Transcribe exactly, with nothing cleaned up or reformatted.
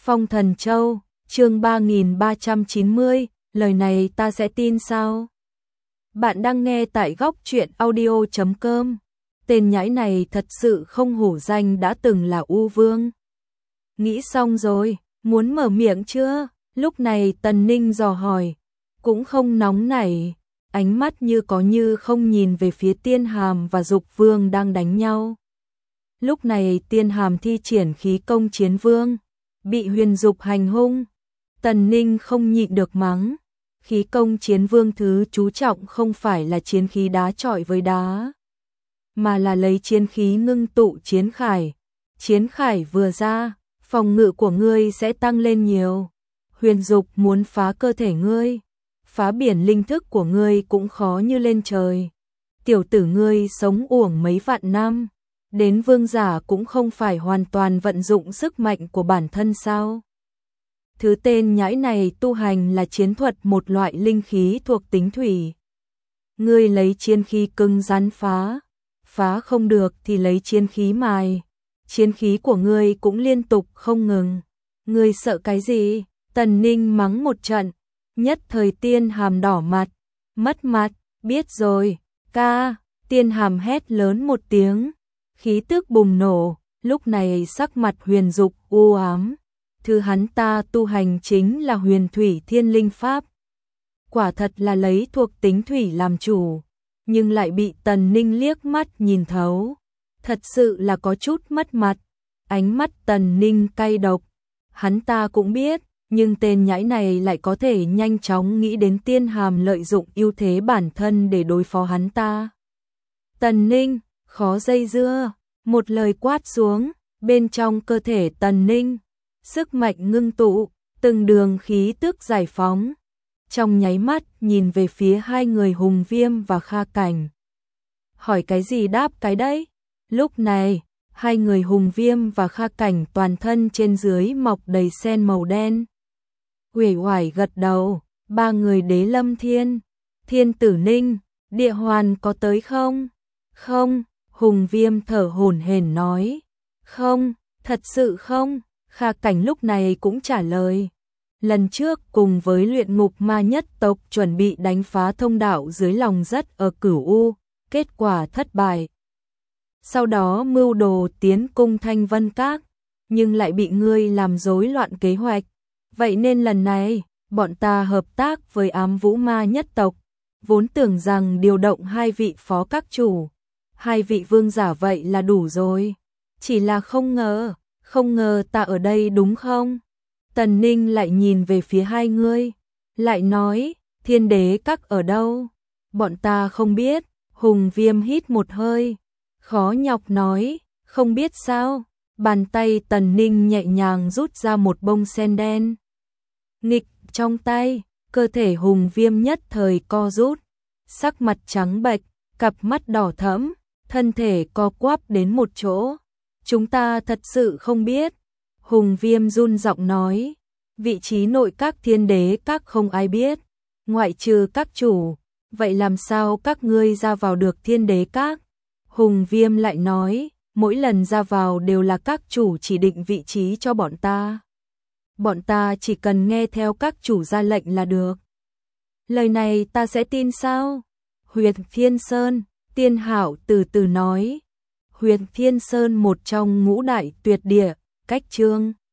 Phong Thần Châu, chương ba nghìn ba trăm chín mươi, lời này ta sẽ tin sao? Bạn đang nghe tại góc truyện audio chấm com. Tên nhãi này thật sự không hổ danh đã từng là U Vương. Nghĩ xong rồi, muốn mở miệng chưa? Lúc này Tần Ninh dò hỏi, cũng không nóng nảy, ánh mắt như có như không nhìn về phía Tiên Hàm và Dục Vương đang đánh nhau. Lúc này Tiên Hàm thi triển khí công chiến vương, bị Huyền Dục hành hung. Tần Ninh không nhịn được mắng, khí công chiến vương thứ chú trọng không phải là chiến khí đá chọi với đá, mà là lấy chiến khí ngưng tụ chiến khải. Chiến khải vừa ra, phòng ngự của ngươi sẽ tăng lên nhiều. Huyền Dục muốn phá cơ thể ngươi, phá biển linh thức của ngươi cũng khó như lên trời. Tiểu tử ngươi sống uổng mấy vạn năm, đến vương giả cũng không phải hoàn toàn vận dụng sức mạnh của bản thân sao? Thứ tên nhãi này tu hành là chiến thuật, một loại linh khí thuộc tính thủy. Ngươi lấy chiến khí cứng rắn phá, phá không được thì lấy chiến khí mài. Chiến khí của ngươi cũng liên tục không ngừng. Ngươi sợ cái gì? Tần Ninh mắng một trận, nhất thời Tiên Hàm đỏ mặt, mất mặt. Biết rồi, ca. Tiên Hàm hét lớn một tiếng, khí tức bùng nổ. Lúc này sắc mặt Huyền Dục u ám. Thứ hắn ta tu hành chính là Huyền Thủy Thiên Linh Pháp, quả thật là lấy thuộc tính thủy làm chủ, nhưng lại bị Tần Ninh liếc mắt nhìn thấu, thật sự là có chút mất mặt. Ánh mắt Tần Ninh cay độc, hắn ta cũng biết, nhưng tên nhãi này lại có thể nhanh chóng nghĩ đến Tiên Hàm lợi dụng ưu thế bản thân để đối phó hắn ta. Tần Ninh, khó dây dưa, một lời quát xuống, bên trong cơ thể Tần Ninh, sức mạnh ngưng tụ, từng đường khí tức giải phóng. Trong nháy mắt nhìn về phía hai người Hùng Viêm và Kha Cảnh. Hỏi cái gì đáp cái đấy. Lúc này, hai người Hùng Viêm và Kha Cảnh toàn thân trên dưới mọc đầy sen màu đen. Uể oải gật đầu, ba người Đế Lâm Thiên, Thiên Tử Ninh, Địa Hoàn có tới không? Không, Hùng Viêm thở hổn hển nói. Không, thật sự không. Kha Cảnh lúc này cũng trả lời. Lần trước cùng với luyện ngục ma nhất tộc chuẩn bị đánh phá thông đạo dưới lòng đất ở Cửu U, kết quả thất bại. Sau đó mưu đồ tiến cung Thanh Vân Các, nhưng lại bị ngươi làm rối loạn kế hoạch. Vậy nên lần này, bọn ta hợp tác với Ám Vũ Ma nhất tộc, vốn tưởng rằng điều động hai vị phó các chủ, hai vị vương giả vậy là đủ rồi. Chỉ là không ngờ, không ngờ ta ở đây đúng không? Tần Ninh lại nhìn về phía hai người, lại nói, Thiên Đế Các ở đâu? Bọn ta không biết. Hùng Viêm hít một hơi, khó nhọc nói, không biết sao? Bàn tay Tần Ninh nhẹ nhàng rút ra một bông sen đen nghịch trong tay, cơ thể Hùng Viêm nhất thời co rút, sắc mặt trắng bệch, cặp mắt đỏ thẫm, thân thể co quắp đến một chỗ. Chúng ta thật sự không biết. Hùng Viêm run giọng nói, vị trí nội các Thiên Đế Các không ai biết, ngoại trừ các chủ. Vậy làm sao các ngươi ra vào được Thiên Đế Các? Hùng Viêm lại nói, mỗi lần ra vào đều là các chủ chỉ định vị trí cho bọn ta. Bọn ta chỉ cần nghe theo các chủ ra lệnh là được. Lời này ta sẽ tin sao? Huyệt Thiên Sơn, Tiên Hạo từ từ nói. Huyệt Thiên Sơn một trong ngũ đại tuyệt địa, cách chương